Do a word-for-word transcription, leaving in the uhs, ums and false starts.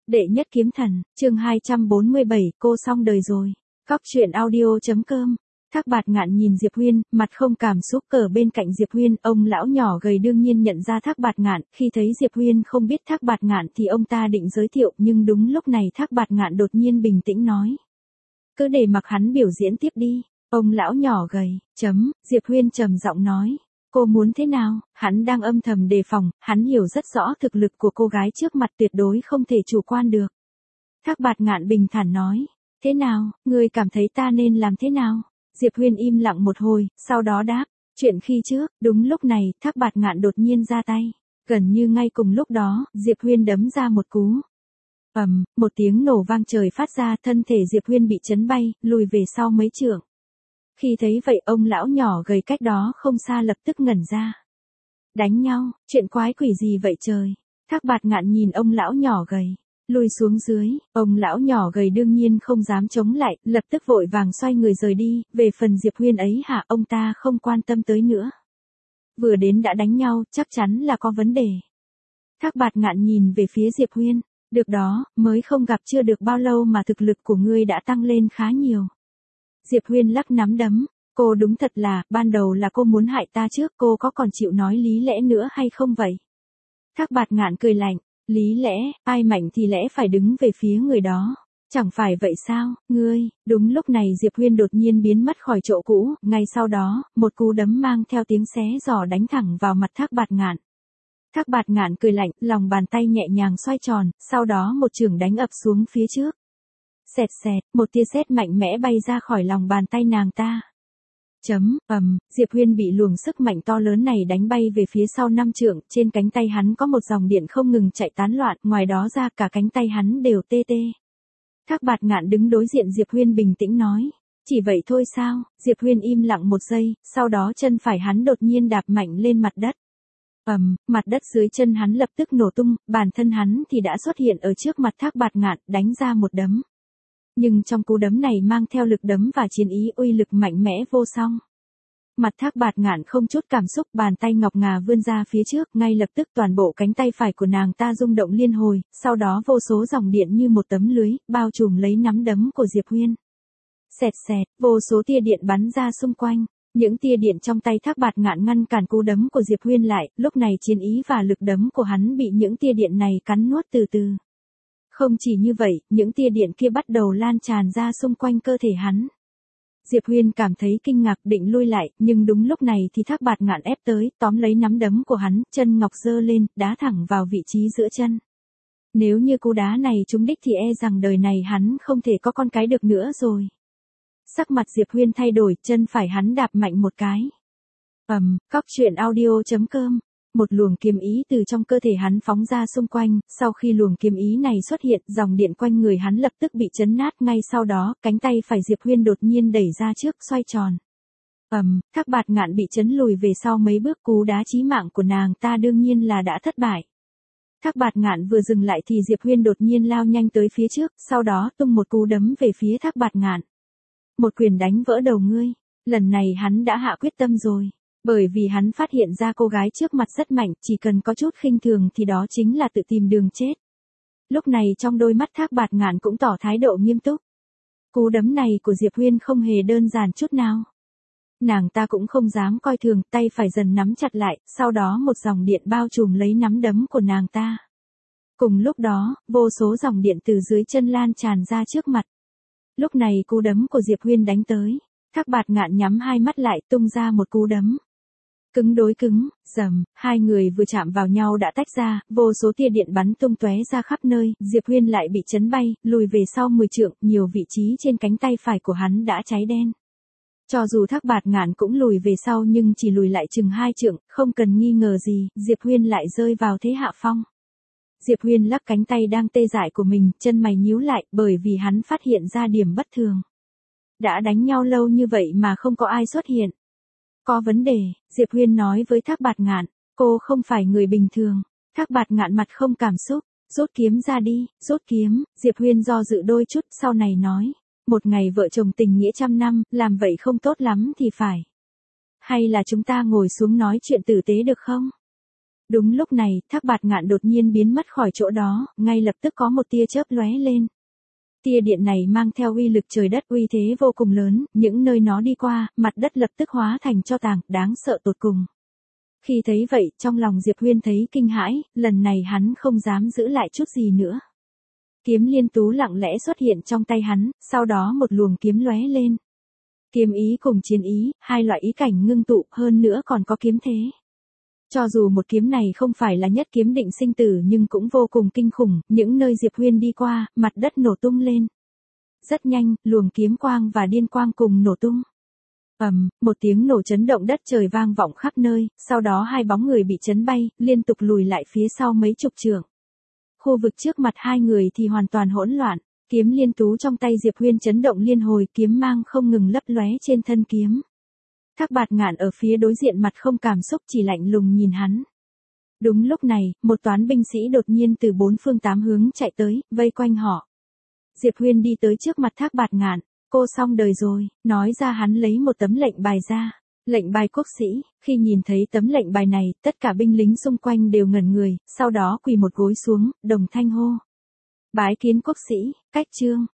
Đệ nhất kiếm thần, chương hai trăm bốn mươi bảy, cô xong đời rồi. Góc truyện audio.com. Thác Bạt Ngạn nhìn Diệp Huyên, mặt không cảm xúc ở bên cạnh Diệp Huyên, ông lão nhỏ gầy đương nhiên nhận ra Thác Bạt Ngạn, khi thấy Diệp Huyên không biết Thác Bạt Ngạn thì ông ta định giới thiệu, nhưng đúng lúc này Thác Bạt Ngạn đột nhiên bình tĩnh nói. Cứ để mặc hắn biểu diễn tiếp đi, ông lão nhỏ gầy, chấm, Diệp Huyên trầm giọng nói. Cô muốn thế nào? Hắn đang âm thầm đề phòng, hắn hiểu rất rõ thực lực của cô gái trước mặt tuyệt đối không thể chủ quan được. Thác Bạt Ngạn bình thản nói. Thế nào, ngươi cảm thấy ta nên làm thế nào? Diệp Huyên im lặng một hồi, sau đó đáp. Chuyện khi trước, đúng lúc này, Thác Bạt Ngạn đột nhiên ra tay. Gần như ngay cùng lúc đó, Diệp Huyên đấm ra một cú. ầm, um, một tiếng nổ vang trời phát ra, thân thể Diệp Huyên bị chấn bay, lùi về sau mấy trượng. Khi thấy vậy ông lão nhỏ gầy cách đó không xa lập tức ngẩn ra. Đánh nhau, chuyện quái quỷ gì vậy trời? Thác Bạt Ngạn nhìn ông lão nhỏ gầy, lùi xuống dưới, ông lão nhỏ gầy đương nhiên không dám chống lại, lập tức vội vàng xoay người rời đi, về phần Diệp Huyên ấy hả, ông ta không quan tâm tới nữa. Vừa đến đã đánh nhau, chắc chắn là có vấn đề. Thác Bạt Ngạn nhìn về phía Diệp Huyên, được đó, mới không gặp chưa được bao lâu mà thực lực của ngươi đã tăng lên khá nhiều. Diệp Huyên lắc nắm đấm, cô đúng thật là, ban đầu là cô muốn hại ta trước, cô có còn chịu nói lý lẽ nữa hay không vậy? Thác Bạt Ngạn cười lạnh, lý lẽ, ai mạnh thì lẽ phải đứng về phía người đó. Chẳng phải vậy sao, ngươi? Đúng lúc này Diệp Huyên đột nhiên biến mất khỏi chỗ cũ, ngay sau đó, một cú đấm mang theo tiếng xé giò đánh thẳng vào mặt Thác Bạt Ngạn. Thác Bạt Ngạn cười lạnh, lòng bàn tay nhẹ nhàng xoay tròn, sau đó một chưởng đánh ập xuống phía trước. Xẹt xẹt, một tia sét mạnh mẽ bay ra khỏi lòng bàn tay nàng ta. Chấm, ầm, um, Diệp Huyên bị luồng sức mạnh to lớn này đánh bay về phía sau năm trượng, trên cánh tay hắn có một dòng điện không ngừng chạy tán loạn, ngoài đó ra cả cánh tay hắn đều tê tê. Thác Bạt Ngạn đứng đối diện Diệp Huyên bình tĩnh nói, chỉ vậy thôi sao? Diệp Huyên im lặng một giây, sau đó chân phải hắn đột nhiên đạp mạnh lên mặt đất. ầm, um, mặt đất dưới chân hắn lập tức nổ tung, bản thân hắn thì đã xuất hiện ở trước mặt Thác Bạt Ngạn, đánh ra một đấm. Nhưng trong cú đấm này mang theo lực đấm và chiến ý uy lực mạnh mẽ vô song. Mặt Thác Bạt Ngạn không chút cảm xúc, bàn tay ngọc ngà vươn ra phía trước, ngay lập tức toàn bộ cánh tay phải của nàng ta rung động liên hồi, sau đó vô số dòng điện như một tấm lưới, bao trùm lấy nắm đấm của Diệp Huyên. Xẹt xẹt, vô số tia điện bắn ra xung quanh, những tia điện trong tay Thác Bạt Ngạn ngăn cản cú đấm của Diệp Huyên lại, lúc này chiến ý và lực đấm của hắn bị những tia điện này cắn nuốt từ từ. Không chỉ như vậy, những tia điện kia bắt đầu lan tràn ra xung quanh cơ thể hắn. Diệp Huyên cảm thấy kinh ngạc định lui lại, nhưng đúng lúc này thì Thác Bạt Ngạn ép tới, tóm lấy nắm đấm của hắn, chân ngọc giơ lên, đá thẳng vào vị trí giữa chân. Nếu như cú đá này trúng đích thì e rằng đời này hắn không thể có con cái được nữa rồi. Sắc mặt Diệp Huyên thay đổi, chân phải hắn đạp mạnh một cái. ầm, um, góc truyện audio.com. Một luồng kiếm ý từ trong cơ thể hắn phóng ra xung quanh, sau khi luồng kiếm ý này xuất hiện, dòng điện quanh người hắn lập tức bị chấn nát, ngay sau đó, cánh tay phải Diệp Huyên đột nhiên đẩy ra trước, xoay tròn. ầm, um, Thác Bạt Ngạn bị chấn lùi về sau mấy bước, cú đá chí mạng của nàng ta đương nhiên là đã thất bại. Thác Bạt Ngạn vừa dừng lại thì Diệp Huyên đột nhiên lao nhanh tới phía trước, sau đó tung một cú đấm về phía Thác Bạt Ngạn. Một quyền đánh vỡ đầu ngươi, lần này hắn đã hạ quyết tâm rồi. Bởi vì hắn phát hiện ra cô gái trước mặt rất mạnh, chỉ cần có chút khinh thường thì đó chính là tự tìm đường chết. Lúc này trong đôi mắt Thác Bạt Ngạn cũng tỏ thái độ nghiêm túc. Cú đấm này của Diệp Huyên không hề đơn giản chút nào. Nàng ta cũng không dám coi thường, tay phải dần nắm chặt lại, sau đó một dòng điện bao trùm lấy nắm đấm của nàng ta. Cùng lúc đó, vô số dòng điện từ dưới chân lan tràn ra trước mặt. Lúc này cú đấm của Diệp Huyên đánh tới. Thác Bạt Ngạn nhắm hai mắt lại, tung ra một cú đấm. Cứng đối cứng, rầm, hai người vừa chạm vào nhau đã tách ra, vô số tia điện bắn tung tóe ra khắp nơi, Diệp Huyên lại bị chấn bay, lùi về sau mười trượng, nhiều vị trí trên cánh tay phải của hắn đã cháy đen. Cho dù Thác Bạt Ngạn cũng lùi về sau nhưng chỉ lùi lại chừng hai trượng, không cần nghi ngờ gì, Diệp Huyên lại rơi vào thế hạ phong. Diệp Huyên lắc cánh tay đang tê dại của mình, chân mày nhíu lại, bởi vì hắn phát hiện ra điểm bất thường. Đã đánh nhau lâu như vậy mà không có ai xuất hiện. Có vấn đề, Diệp Huyên nói với Thác Bạt Ngạn, cô không phải người bình thường. Thác Bạt Ngạn mặt không cảm xúc, rút kiếm ra đi, rút kiếm, Diệp Huyên do dự đôi chút, sau này nói, một ngày vợ chồng tình nghĩa trăm năm, làm vậy không tốt lắm thì phải. Hay là chúng ta ngồi xuống nói chuyện tử tế được không? Đúng lúc này, Thác Bạt Ngạn đột nhiên biến mất khỏi chỗ đó, ngay lập tức có một tia chớp lóe lên. Tia điện này mang theo uy lực trời đất uy thế vô cùng lớn, những nơi nó đi qua, mặt đất lập tức hóa thành tro tàn, đáng sợ tột cùng. Khi thấy vậy, trong lòng Diệp Huyên thấy kinh hãi, lần này hắn không dám giữ lại chút gì nữa. Kiếm Liên Tú lặng lẽ xuất hiện trong tay hắn, sau đó một luồng kiếm lóe lên. Kiếm ý cùng chiến ý, hai loại ý cảnh ngưng tụ, hơn nữa còn có kiếm thế. Cho dù một kiếm này không phải là nhất kiếm định sinh tử nhưng cũng vô cùng kinh khủng, những nơi Diệp Huyên đi qua, mặt đất nổ tung lên. Rất nhanh, luồng kiếm quang và điên quang cùng nổ tung. Ầm, một tiếng nổ chấn động đất trời vang vọng khắp nơi, sau đó hai bóng người bị chấn bay, liên tục lùi lại phía sau mấy chục trượng. Khu vực trước mặt hai người thì hoàn toàn hỗn loạn, kiếm Liên Tú trong tay Diệp Huyên chấn động liên hồi, kiếm mang không ngừng lấp lóe trên thân kiếm. Thác Bạt Ngạn ở phía đối diện mặt không cảm xúc chỉ lạnh lùng nhìn hắn. Đúng lúc này, một toán binh sĩ đột nhiên từ bốn phương tám hướng chạy tới, vây quanh họ. Diệp Huyên đi tới trước mặt Thác Bạt Ngạn, cô xong đời rồi, nói ra hắn lấy một tấm lệnh bài ra. Lệnh bài quốc sĩ, khi nhìn thấy tấm lệnh bài này, tất cả binh lính xung quanh đều ngẩn người, sau đó quỳ một gối xuống, đồng thanh hô. Bái kiến quốc sĩ, cách trương.